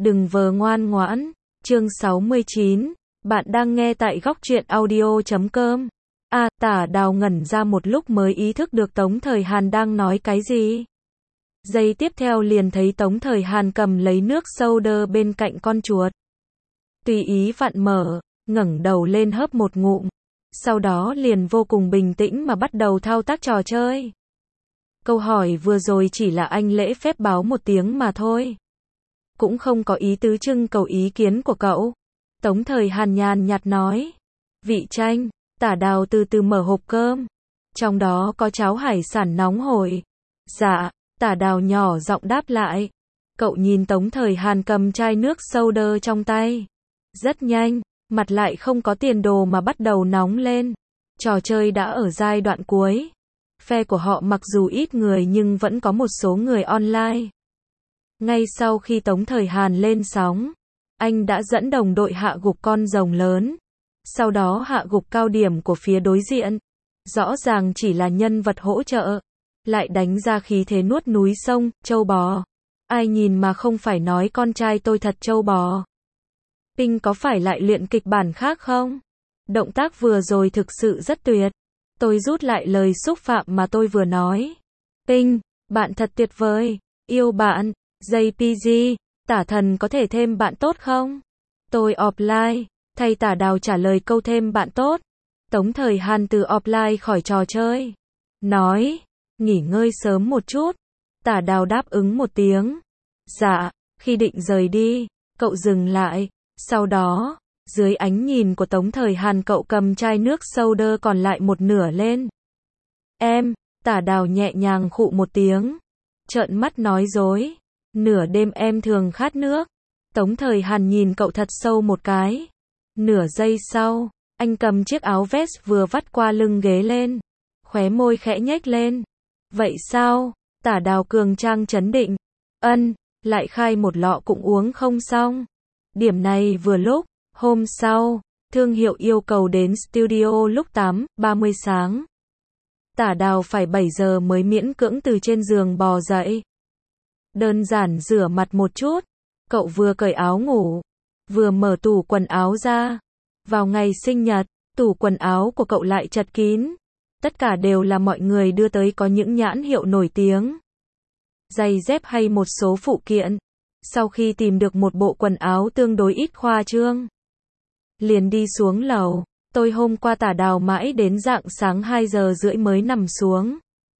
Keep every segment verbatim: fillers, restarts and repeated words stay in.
Đừng vờ ngoan ngoãn. Chương sáu mươi chín. Bạn đang nghe tại góc truyện audio chấm com. A, Tả Đào ngẩn ra một lúc mới ý thức được Tống Thời Hàn đang nói cái gì. Giây tiếp theo liền thấy Tống Thời Hàn cầm lấy nước soda bên cạnh con chuột. Tùy ý vặn mở, ngẩng đầu lên hớp một ngụm. Sau đó liền vô cùng bình tĩnh mà bắt đầu thao tác trò chơi. Câu hỏi vừa rồi chỉ là anh lễ phép báo một tiếng mà thôi. Cũng không có ý tứ trưng cầu ý kiến của cậu. Tống Thời Hàn nhàn nhạt nói. Vị Tranh. Tả Đào từ từ mở hộp cơm. Trong đó có cháo hải sản nóng hổi. Dạ. Tả Đào nhỏ giọng đáp lại. Cậu nhìn Tống Thời Hàn cầm chai nước soda trong tay. Rất nhanh, mặt lại không có tiền đồ mà bắt đầu nóng lên. Trò chơi đã ở giai đoạn cuối. Phe của họ mặc dù ít người nhưng vẫn có một số người online. Ngay sau khi Tống Thời Hàn lên sóng, anh đã dẫn đồng đội hạ gục con rồng lớn. Sau đó hạ gục cao điểm của phía đối diện. Rõ ràng chỉ là nhân vật hỗ trợ. Lại đánh ra khí thế nuốt núi sông, trâu bò. Ai nhìn mà không phải nói con trai tôi thật trâu bò. Ping có phải lại luyện kịch bản khác không? Động tác vừa rồi thực sự rất tuyệt. Tôi rút lại lời xúc phạm mà tôi vừa nói. Ping, bạn thật tuyệt vời. Yêu bạn. gi pê giê, Tả Thần có thể thêm bạn tốt không? Tôi offline. Thay Tả Đào trả lời câu thêm bạn tốt. Tống Thời Hàn từ offline khỏi trò chơi. Nói, nghỉ ngơi sớm một chút. Tả Đào đáp ứng một tiếng. Dạ, khi định rời đi, cậu dừng lại. Sau đó, dưới ánh nhìn của Tống Thời Hàn cậu cầm chai nước soda còn lại một nửa lên. Em, Tả Đào nhẹ nhàng khụ một tiếng. Trợn mắt nói dối. Nửa đêm em thường khát nước. Tống Thời Hàn nhìn cậu thật sâu một cái. Nửa giây sau, anh cầm chiếc áo vest vừa vắt qua lưng ghế lên. Khóe môi khẽ nhếch lên. Vậy sao? Tả Đào cường trang trấn định. Ân, lại khai một lọ cũng uống không xong. Điểm này vừa lúc, hôm sau, thương hiệu yêu cầu đến studio lúc tám ba mươi sáng. Tả Đào phải bảy giờ mới miễn cưỡng từ trên giường bò dậy. Đơn giản rửa mặt một chút, cậu vừa cởi áo ngủ, vừa mở tủ quần áo ra. Vào ngày sinh nhật, tủ quần áo của cậu lại chật kín. Tất cả đều là mọi người đưa tới có những nhãn hiệu nổi tiếng. Giày dép hay một số phụ kiện. Sau khi tìm được một bộ quần áo tương đối ít khoa trương, liền đi xuống lầu. Tôi hôm qua Tả Đào mãi đến rạng sáng hai giờ rưỡi mới nằm xuống.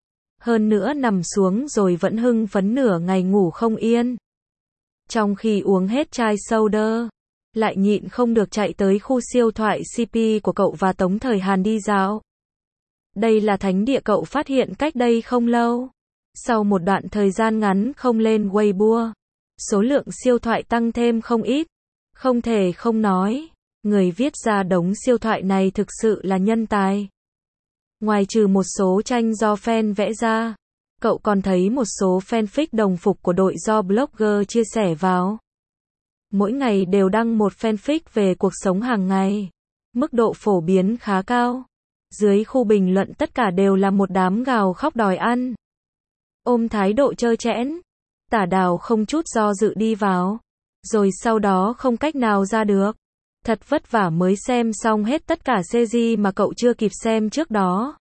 Hơn nữa nằm xuống rồi vẫn hưng phấn nửa ngày ngủ không yên. Trong khi uống hết chai soda, lại nhịn không được chạy tới khu siêu thoại xê pê của cậu và Tống Thời Hàn đi dạo. Đây là thánh địa cậu phát hiện cách đây không lâu. Sau một đoạn thời gian ngắn không lên Weibo, số lượng siêu thoại tăng thêm không ít. Không thể không nói, người viết ra đống siêu thoại này thực sự là nhân tài. Ngoài trừ một số tranh do fan vẽ ra, cậu còn thấy một số fanfic đồng phục của đội do blogger chia sẻ vào. Mỗi ngày đều đăng một fanfic về cuộc sống hàng ngày. Mức độ phổ biến khá cao. Dưới khu bình luận tất cả đều là một đám gào khóc đòi ăn. Ôm thái độ trơ trẽn, Tả Đào không chút do dự đi vào. Rồi sau đó không cách nào ra được. Thật vất vả mới xem xong hết tất cả series mà cậu chưa kịp xem trước đó.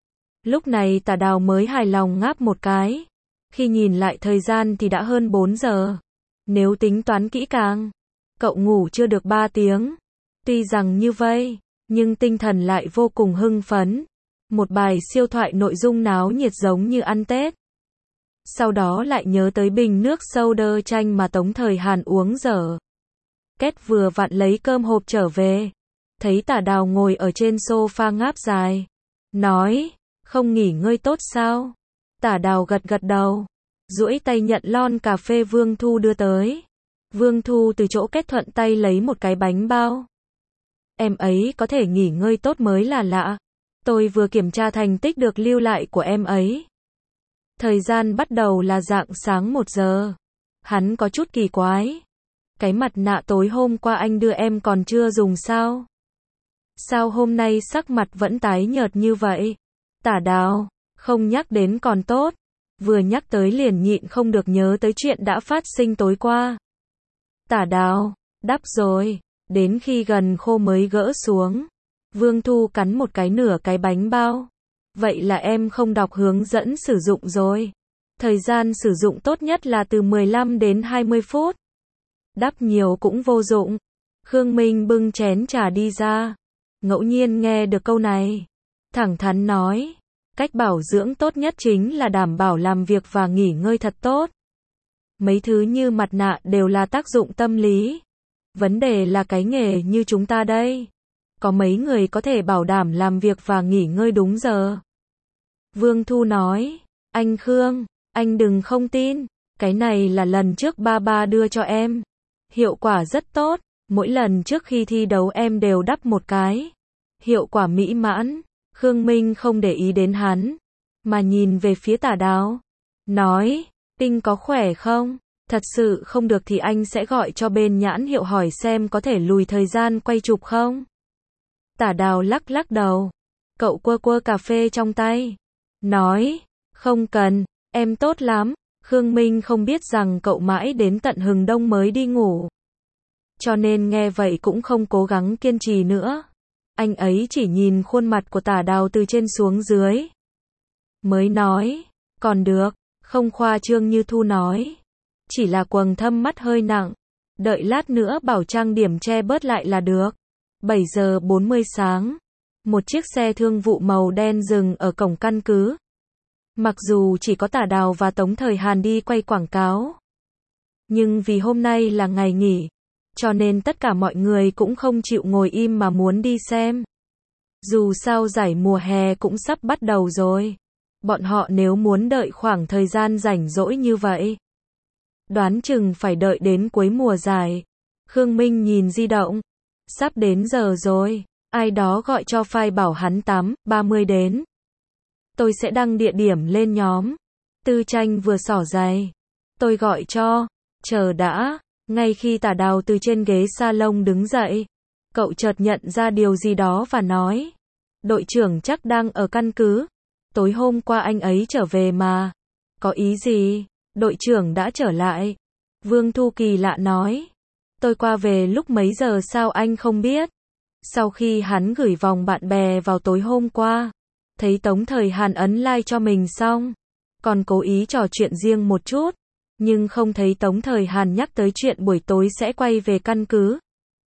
Lúc này Tả Đào mới hài lòng ngáp một cái. Khi nhìn lại thời gian thì đã hơn bốn giờ. Nếu tính toán kỹ càng, cậu ngủ chưa được ba tiếng. Tuy rằng như vậy, nhưng tinh thần lại vô cùng hưng phấn. Một bài siêu thoại nội dung náo nhiệt giống như ăn Tết. Sau đó lại nhớ tới bình nước soda chanh mà Tống Thời Hàn uống dở. Kết vừa vặn lấy cơm hộp trở về. Thấy Tả Đào ngồi ở trên sofa ngáp dài. Nói, không nghỉ ngơi tốt sao? Tả Đào gật gật đầu. Duỗi tay nhận lon cà phê Vương Thu đưa tới. Vương Thu từ chỗ Kết thuận tay lấy một cái bánh bao. Em ấy có thể nghỉ ngơi tốt mới là lạ. Tôi vừa kiểm tra thành tích được lưu lại của em ấy. Thời gian bắt đầu là rạng sáng một giờ. Hắn có chút kỳ quái. Cái mặt nạ tối hôm qua anh đưa em còn chưa dùng sao? Sao hôm nay sắc mặt vẫn tái nhợt như vậy? Tả Đào, không nhắc đến còn tốt. Vừa nhắc tới liền nhịn không được nhớ tới chuyện đã phát sinh tối qua. Tả Đào, đắp rồi, đến khi gần khô mới gỡ xuống. Vương Thu cắn một cái nửa cái bánh bao. Vậy là em không đọc hướng dẫn sử dụng rồi. Thời gian sử dụng tốt nhất là từ mười lăm đến hai mươi phút. Đắp nhiều cũng vô dụng. Khương Minh bưng chén trà đi ra. Ngẫu nhiên nghe được câu này. Thẳng thắn nói. Cách bảo dưỡng tốt nhất chính là đảm bảo làm việc và nghỉ ngơi thật tốt. Mấy thứ như mặt nạ đều là tác dụng tâm lý. Vấn đề là cái nghề như chúng ta đây. Có mấy người có thể bảo đảm làm việc và nghỉ ngơi đúng giờ. Vương Thu nói. Anh Khương, anh đừng không tin. Cái này là lần trước ba ba đưa cho em. Hiệu quả rất tốt. Mỗi lần trước khi thi đấu em đều đắp một cái. Hiệu quả mỹ mãn. Khương Minh không để ý đến hắn. Mà nhìn về phía Tả Đào. Nói. Tinh có khỏe không? Thật sự không được thì anh sẽ gọi cho bên nhãn hiệu hỏi xem có thể lùi thời gian quay chụp không? Tả Đào lắc lắc đầu. Cậu quơ quơ cà phê trong tay. Nói. Không cần, em tốt lắm. Khương Minh không biết rằng cậu mãi đến tận hừng đông mới đi ngủ. Cho nên nghe vậy cũng không cố gắng kiên trì nữa. Anh ấy chỉ nhìn khuôn mặt của Tả Đào từ trên xuống dưới. Mới nói. Còn được, không khoa trương như Thu nói. Chỉ là quầng thâm mắt hơi nặng. Đợi lát nữa bảo trang điểm che bớt lại là được. bảy giờ bốn mươi sáng. Một chiếc xe thương vụ màu đen dừng ở cổng căn cứ. Mặc dù chỉ có Tả Đào và Tống Thời Hàn đi quay quảng cáo. Nhưng vì hôm nay là ngày nghỉ. Cho nên tất cả mọi người cũng không chịu ngồi im mà muốn đi xem. Dù sao giải mùa hè cũng sắp bắt đầu rồi. Bọn họ nếu muốn đợi khoảng thời gian rảnh rỗi như vậy. Đoán chừng phải đợi đến cuối mùa giải. Khương Minh nhìn di động. Sắp đến giờ rồi. Ai đó gọi cho file bảo hắn tám ba mươi đến. Tôi sẽ đăng địa điểm lên nhóm. Tư Tranh vừa xỏ giày. Tôi gọi cho. Chờ đã. Ngay khi Tả Đào từ trên ghế salon đứng dậy. Cậu chợt nhận ra điều gì đó và nói. Đội trưởng chắc đang ở căn cứ. Tối hôm qua anh ấy trở về mà. Có ý gì? Đội trưởng đã trở lại. Vương Thu kỳ lạ nói. Tôi qua về lúc mấy giờ sao anh không biết? Sau khi hắn gửi vòng bạn bè vào tối hôm qua. Thấy Tống Thời Hàn ấn like cho mình xong. Còn cố ý trò chuyện riêng một chút. Nhưng không thấy Tống Thời Hàn nhắc tới chuyện buổi tối sẽ quay về căn cứ.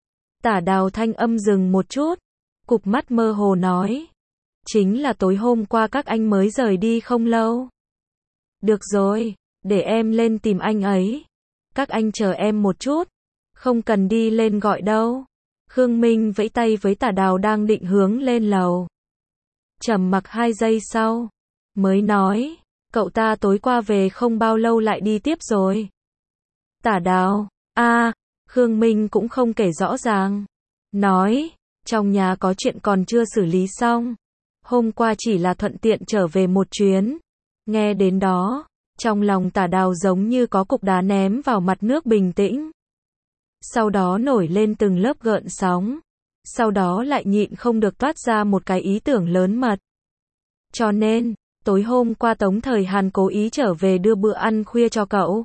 Tả Đào thanh âm dừng một chút. Cụp mắt mơ hồ nói. Chính là tối hôm qua các anh mới rời đi không lâu. Được rồi, để em lên tìm anh ấy. Các anh chờ em một chút. Không cần đi lên gọi đâu. Khương Minh vẫy tay với Tả Đào đang định hướng lên lầu. Trầm mặc hai giây sau. Mới nói. Cậu ta tối qua về không bao lâu lại đi tiếp rồi. Tả Đào. a à, Khương Minh cũng không kể rõ ràng. Nói. Trong nhà có chuyện còn chưa xử lý xong. Hôm qua chỉ là thuận tiện trở về một chuyến. Nghe đến đó. Trong lòng Tả Đào giống như có cục đá ném vào mặt nước bình tĩnh. Sau đó nổi lên từng lớp gợn sóng. Sau đó lại nhịn không được toát ra một cái ý tưởng lớn mật. Cho nên, tối hôm qua Tống Thời Hàn cố ý trở về đưa bữa ăn khuya cho cậu.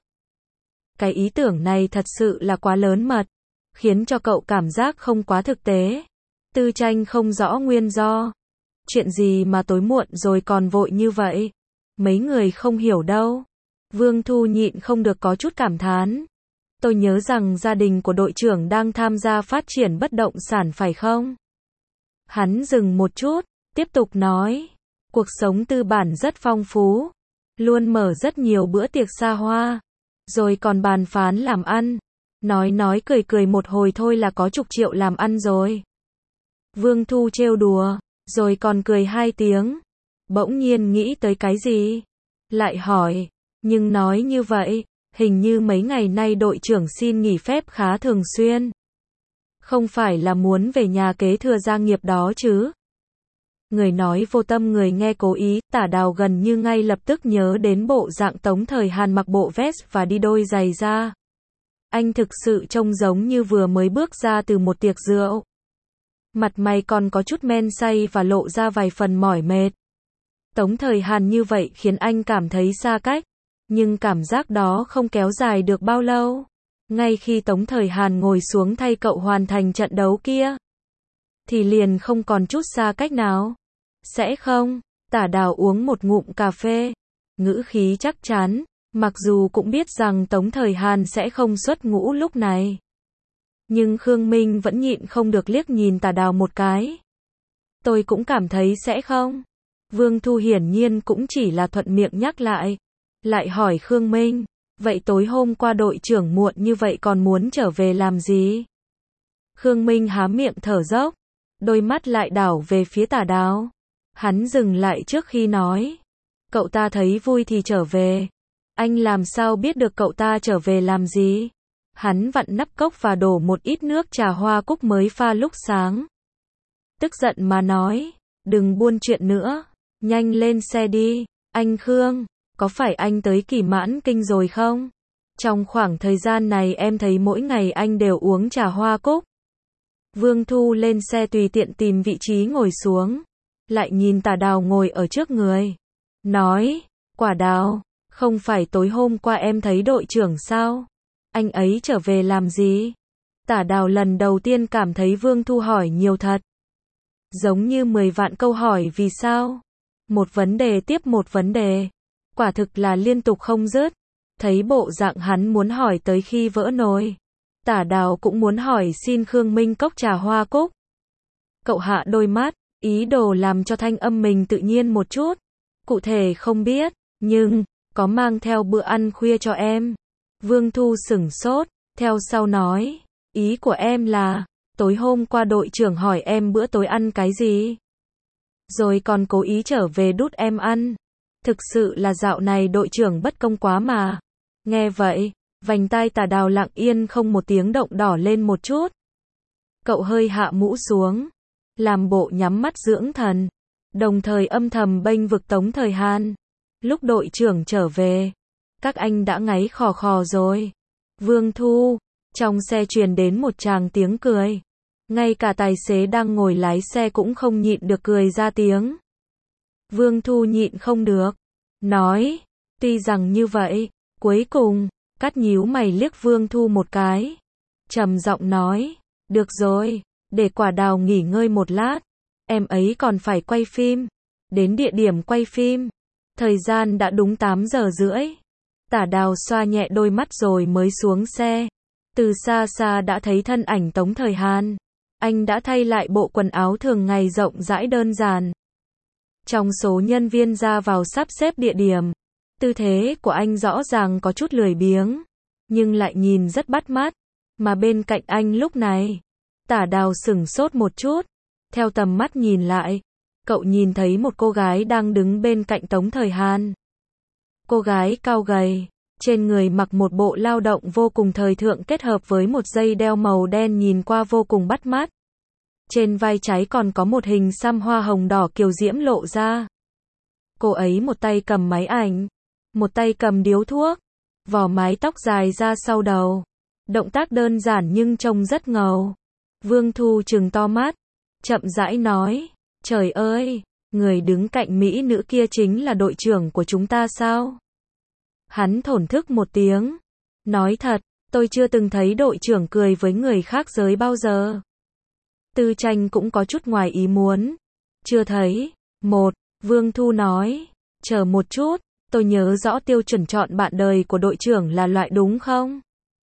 Cái ý tưởng này thật sự là quá lớn mật. Khiến cho cậu cảm giác không quá thực tế. Tư Tranh không rõ nguyên do. Chuyện gì mà tối muộn rồi còn vội như vậy? Mấy người không hiểu đâu. Vương Thu nhịn không được có chút cảm thán. Tôi nhớ rằng gia đình của đội trưởng đang tham gia phát triển bất động sản phải không? Hắn dừng một chút, tiếp tục nói. Cuộc sống tư bản rất phong phú. Luôn mở rất nhiều bữa tiệc xa hoa. Rồi còn bàn phán làm ăn. Nói nói cười cười một hồi thôi là có chục triệu làm ăn rồi. Vương Thu trêu đùa. Rồi còn cười hai tiếng. Bỗng nhiên nghĩ tới cái gì? Lại hỏi. Nhưng nói như vậy. Hình như mấy ngày nay đội trưởng xin nghỉ phép khá thường xuyên. Không phải là muốn về nhà kế thừa gia nghiệp đó chứ? Người nói vô tâm người nghe cố ý, Tả Đào gần như ngay lập tức nhớ đến bộ dạng Tống Thời Hàn mặc bộ vest và đi đôi giày da. Anh thực sự trông giống như vừa mới bước ra từ một tiệc rượu. Mặt mày còn có chút men say và lộ ra vài phần mỏi mệt. Tống Thời Hàn như vậy khiến anh cảm thấy xa cách. Nhưng cảm giác đó không kéo dài được bao lâu. Ngay khi Tống Thời Hàn ngồi xuống thay cậu hoàn thành trận đấu kia, thì liền không còn chút xa cách nào. Sẽ không? Tả Đào uống một ngụm cà phê, ngữ khí chắc chắn, mặc dù cũng biết rằng Tống Thời Hàn sẽ không xuất ngũ lúc này. Nhưng Khương Minh vẫn nhịn không được liếc nhìn Tả Đào một cái. Tôi cũng cảm thấy sẽ không. Vương Thu hiển nhiên cũng chỉ là thuận miệng nhắc lại. Lại hỏi Khương Minh, vậy tối hôm qua đội trưởng muộn như vậy còn muốn trở về làm gì? Khương Minh há miệng thở dốc, đôi mắt lại đảo về phía Tả Đào. Hắn dừng lại trước khi nói, cậu ta thấy vui thì trở về. Anh làm sao biết được cậu ta trở về làm gì? Hắn vặn nắp cốc và đổ một ít nước trà hoa cúc mới pha lúc sáng. Tức giận mà nói, đừng buôn chuyện nữa, nhanh lên xe đi. Anh Khương, có phải anh tới Kỳ Mãn Kinh rồi không? Trong khoảng thời gian này em thấy mỗi ngày anh đều uống trà hoa cúc. Vương Thu lên xe tùy tiện tìm vị trí ngồi xuống, lại nhìn Tả Đào ngồi ở trước người. Nói, Quả Đào, không phải tối hôm qua em thấy đội trưởng sao? Anh ấy trở về làm gì? Tả Đào lần đầu tiên cảm thấy Vương Thu hỏi nhiều thật. Giống như mười vạn câu hỏi vì sao? Một vấn đề tiếp một vấn đề. Quả thực là liên tục không dứt. Thấy bộ dạng hắn muốn hỏi tới khi vỡ nồi. Tả Đào cũng muốn hỏi xin Khương Minh cốc trà hoa cúc. Cậu hạ đôi mắt, ý đồ làm cho thanh âm mình tự nhiên một chút. Cụ thể không biết, nhưng, có mang theo bữa ăn khuya cho em. Vương Thu sửng sốt, theo sau nói, ý của em là, tối hôm qua đội trưởng hỏi em bữa tối ăn cái gì? Rồi còn cố ý trở về đút em ăn. Thực sự là dạo này đội trưởng bất công quá mà. Nghe vậy, vành tai Tả Đào lặng yên không một tiếng động đỏ lên một chút. Cậu hơi hạ mũ xuống, làm bộ nhắm mắt dưỡng thần, đồng thời âm thầm bênh vực Tống Thời Hàn. Lúc đội trưởng trở về, các anh đã ngáy khò khò rồi. Vương Thu, trong xe truyền đến một tràng tiếng cười. Ngay cả tài xế đang ngồi lái xe cũng không nhịn được cười ra tiếng. Vương Thu nhịn không được, nói, tuy rằng như vậy, cuối cùng, cắt nhíu mày liếc Vương Thu một cái. Trầm giọng nói, được rồi, để Quả Đào nghỉ ngơi một lát. Em ấy còn phải quay phim. Đến địa điểm quay phim. Thời gian đã đúng tám giờ rưỡi. Tả Đào xoa nhẹ đôi mắt rồi mới xuống xe. Từ xa xa đã thấy thân ảnh Tống Thời Hàn. Anh đã thay lại bộ quần áo thường ngày rộng rãi đơn giản. Trong số nhân viên ra vào sắp xếp địa điểm, tư thế của anh rõ ràng có chút lười biếng, nhưng lại nhìn rất bắt mắt. Mà bên cạnh anh lúc này, Tả Đào sửng sốt một chút. Theo tầm mắt nhìn lại, cậu nhìn thấy một cô gái đang đứng bên cạnh Tống Thời Hàn. Cô gái cao gầy, trên người mặc một bộ lao động vô cùng thời thượng kết hợp với một dây đeo màu đen nhìn qua vô cùng bắt mắt. Trên vai trái còn có một hình xăm hoa hồng đỏ kiều diễm lộ ra. Cô ấy một tay cầm máy ảnh, một tay cầm điếu thuốc, vò mái tóc dài ra sau đầu. Động tác đơn giản nhưng trông rất ngầu. Vương Thu trừng to mắt, chậm rãi nói, trời ơi, người đứng cạnh mỹ nữ kia chính là đội trưởng của chúng ta sao? Hắn thổn thức một tiếng, nói thật, tôi chưa từng thấy đội trưởng cười với người khác giới bao giờ. Tư Tranh cũng có chút ngoài ý muốn. Chưa thấy. Một, Vương Thu nói, chờ một chút, tôi nhớ rõ tiêu chuẩn chọn bạn đời của đội trưởng là loại đúng không?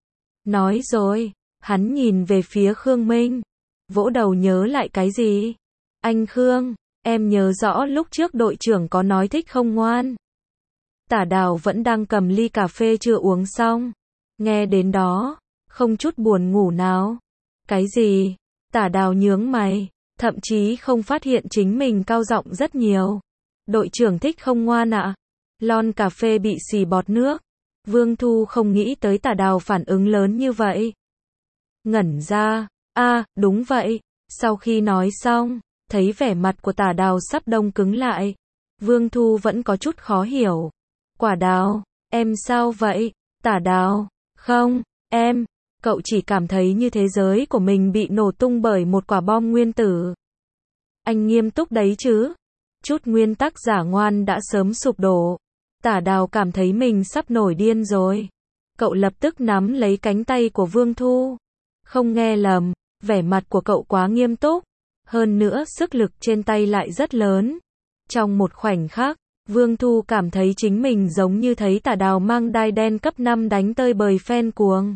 Nói rồi, hắn nhìn về phía Khương Minh, vỗ đầu nhớ lại cái gì? Anh Khương, em nhớ rõ lúc trước đội trưởng có nói thích không ngoan. Tả Đào vẫn đang cầm ly cà phê chưa uống xong. Nghe đến đó, không chút buồn ngủ nào. Cái gì? Tả Đào nhướng mày, thậm chí không phát hiện chính mình cao giọng rất nhiều. Đội trưởng thích không ngoan ạ? À? Lon cà phê bị xì bọt nước. Vương Thu không nghĩ tới Tả Đào phản ứng lớn như vậy. Ngẩn ra, a, à, đúng vậy. Sau khi nói xong, thấy vẻ mặt của Tả Đào sắp đông cứng lại. Vương Thu vẫn có chút khó hiểu. Quả Đào, em sao vậy? Tả Đào, không, em, cậu chỉ cảm thấy như thế giới của mình bị nổ tung bởi một quả bom nguyên tử. Anh nghiêm túc đấy chứ? Chút nguyên tắc giả ngoan đã sớm sụp đổ. Tả Đào cảm thấy mình sắp nổi điên rồi. Cậu lập tức nắm lấy cánh tay của Vương Thu. Không nghe lầm, vẻ mặt của cậu quá nghiêm túc. Hơn nữa sức lực trên tay lại rất lớn. Trong một khoảnh khắc, Vương Thu cảm thấy chính mình giống như thấy Tả Đào mang đai đen cấp năm đánh tơi bời phen cuồng.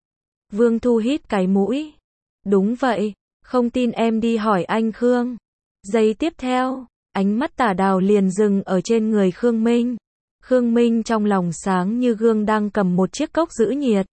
Vương Thu hít cái mũi. Đúng vậy, không tin em đi hỏi anh Khương. Giây tiếp theo, ánh mắt Tả Đào liền dừng ở trên người Khương Minh. Khương Minh trong lòng sáng như gương đang cầm một chiếc cốc giữ nhiệt.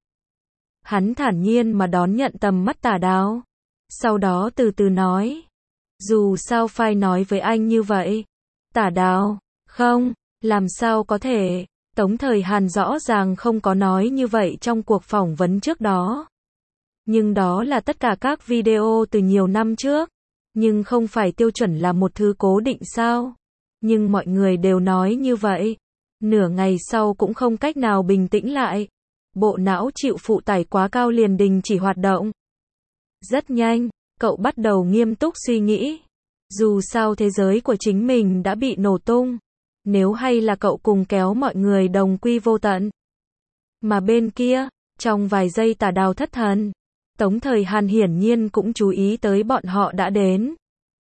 Hắn thản nhiên mà đón nhận tầm mắt Tả Đào. Sau đó từ từ nói. Dù sao phải nói với anh như vậy. Tả Đào, không, làm sao có thể. Tống Thời Hàn rõ ràng không có nói như vậy trong cuộc phỏng vấn trước đó. Nhưng đó là tất cả các video từ nhiều năm trước. Nhưng không phải tiêu chuẩn là một thứ cố định sao? Nhưng mọi người đều nói như vậy. Nửa ngày sau cũng không cách nào bình tĩnh lại. Bộ não chịu phụ tải quá cao liền đình chỉ hoạt động. Rất nhanh, cậu bắt đầu nghiêm túc suy nghĩ. Dù sao thế giới của chính mình đã bị nổ tung. Nếu hay là cậu cùng kéo mọi người đồng quy vô tận. Mà bên kia, trong vài giây Tả Đào thất thần. Tống Thời Hàn hiển nhiên cũng chú ý tới bọn họ đã đến.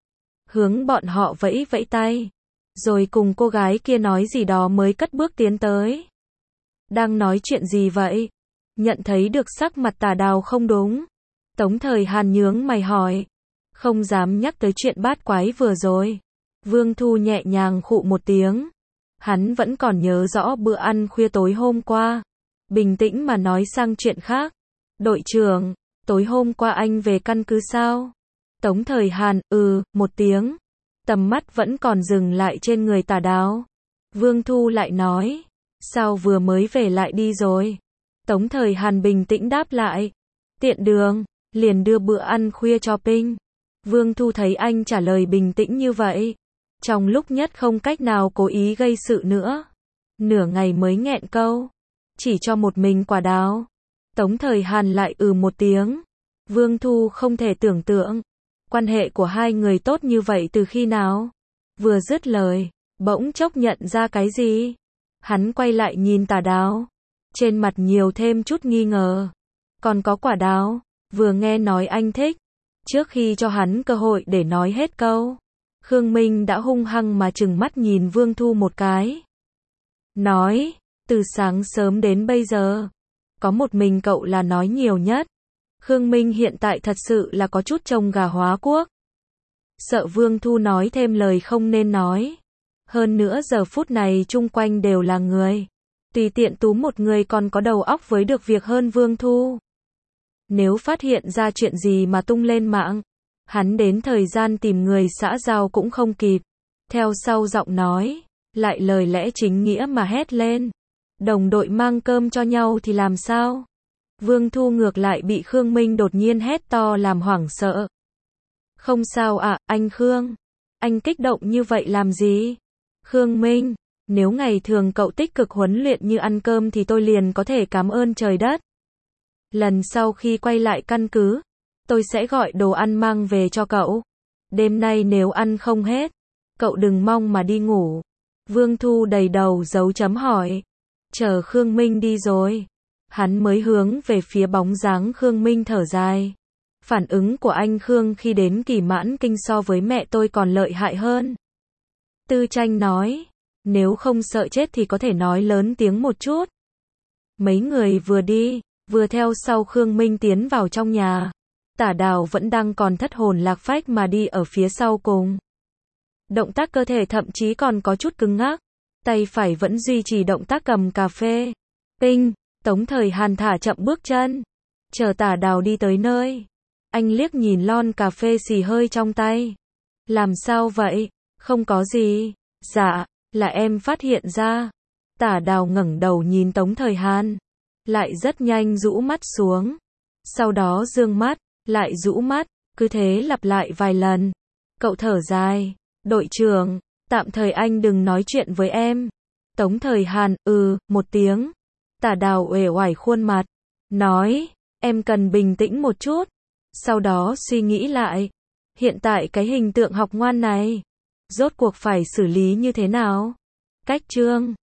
Hướng bọn họ vẫy vẫy tay. Rồi cùng cô gái kia nói gì đó mới cất bước tiến tới. Đang nói chuyện gì vậy? Nhận thấy được sắc mặt Tả Đào không đúng. Tống Thời Hàn nhướng mày hỏi. Không dám nhắc tới chuyện bát quái vừa rồi. Vương Thu nhẹ nhàng khụ một tiếng. Hắn vẫn còn nhớ rõ bữa ăn khuya tối hôm qua. Bình tĩnh mà nói sang chuyện khác. Đội trưởng, tối hôm qua anh về căn cứ sao? Tống Thời Hàn, ừ, một tiếng. Tầm mắt vẫn còn dừng lại trên người Tả Đào. Vương Thu lại nói. Sao vừa mới về lại đi rồi? Tống Thời Hàn bình tĩnh đáp lại. Tiện đường, liền đưa bữa ăn khuya cho Pinh. Vương Thu thấy anh trả lời bình tĩnh như vậy. Trong lúc nhất không cách nào cố ý gây sự nữa. Nửa ngày mới nghẹn câu. Chỉ cho một mình quả đào. Tống Thời Hàn lại ừ một tiếng. Vương Thu không thể tưởng tượng. Quan hệ của hai người tốt như vậy từ khi nào? Vừa dứt lời, bỗng chốc nhận ra cái gì? Hắn quay lại nhìn Tả Đào. Trên mặt nhiều thêm chút nghi ngờ. Còn có quả đào, vừa nghe nói anh thích. Trước khi cho hắn cơ hội để nói hết câu, Khương Minh đã hung hăng mà trừng mắt nhìn Vương Thu một cái. Nói, từ sáng sớm đến bây giờ, có một mình cậu là nói nhiều nhất. Khương Minh hiện tại thật sự là có chút trông gà hóa cuốc. Sợ Vương Thu nói thêm lời không nên nói. Hơn nữa giờ phút này chung quanh đều là người. Tùy tiện túm một người còn có đầu óc với được việc hơn Vương Thu. Nếu phát hiện ra chuyện gì mà tung lên mạng, hắn đến thời gian tìm người xã giao cũng không kịp. Theo sau giọng nói, lại lời lẽ chính nghĩa mà hét lên. Đồng đội mang cơm cho nhau thì làm sao? Vương Thu ngược lại bị Khương Minh đột nhiên hét to làm hoảng sợ. Không sao ạ, à, anh Khương. Anh kích động như vậy làm gì? Khương Minh, nếu ngày thường cậu tích cực huấn luyện như ăn cơm thì tôi liền có thể cảm ơn trời đất. Lần sau khi quay lại căn cứ, tôi sẽ gọi đồ ăn mang về cho cậu. Đêm nay nếu ăn không hết, cậu đừng mong mà đi ngủ. Vương Thu đầy đầu dấu chấm hỏi. Chờ Khương Minh đi rồi, hắn mới hướng về phía bóng dáng Khương Minh thở dài. Phản ứng của anh Khương khi đến Kỳ Mãn Kinh so với mẹ tôi còn lợi hại hơn. Tư Tranh nói, nếu không sợ chết thì có thể nói lớn tiếng một chút. Mấy người vừa đi, vừa theo sau Khương Minh tiến vào trong nhà. Tả Đào vẫn đang còn thất hồn lạc phách mà đi ở phía sau cùng. Động tác cơ thể thậm chí còn có chút cứng ngắc. Tay phải vẫn duy trì động tác cầm cà phê. Pinh, Tống Thời Hàn thả chậm bước chân. Chờ Tả Đào đi tới nơi. Anh liếc nhìn lon cà phê xì hơi trong tay. Làm sao vậy? Không có gì. Dạ, là em phát hiện ra. Tả Đào ngẩng đầu nhìn Tống Thời Hàn. Lại rất nhanh rũ mắt xuống. Sau đó dương mắt, lại rũ mắt. Cứ thế lặp lại vài lần. Cậu thở dài. Đội trưởng, tạm thời anh đừng nói chuyện với em. Tống Thời Hàn, ừ, một tiếng. Tả Đào uể oải khuôn mặt. Nói, em cần bình tĩnh một chút. Sau đó suy nghĩ lại. Hiện tại cái hình tượng học ngoan này, rốt cuộc phải xử lý như thế nào? Cách chương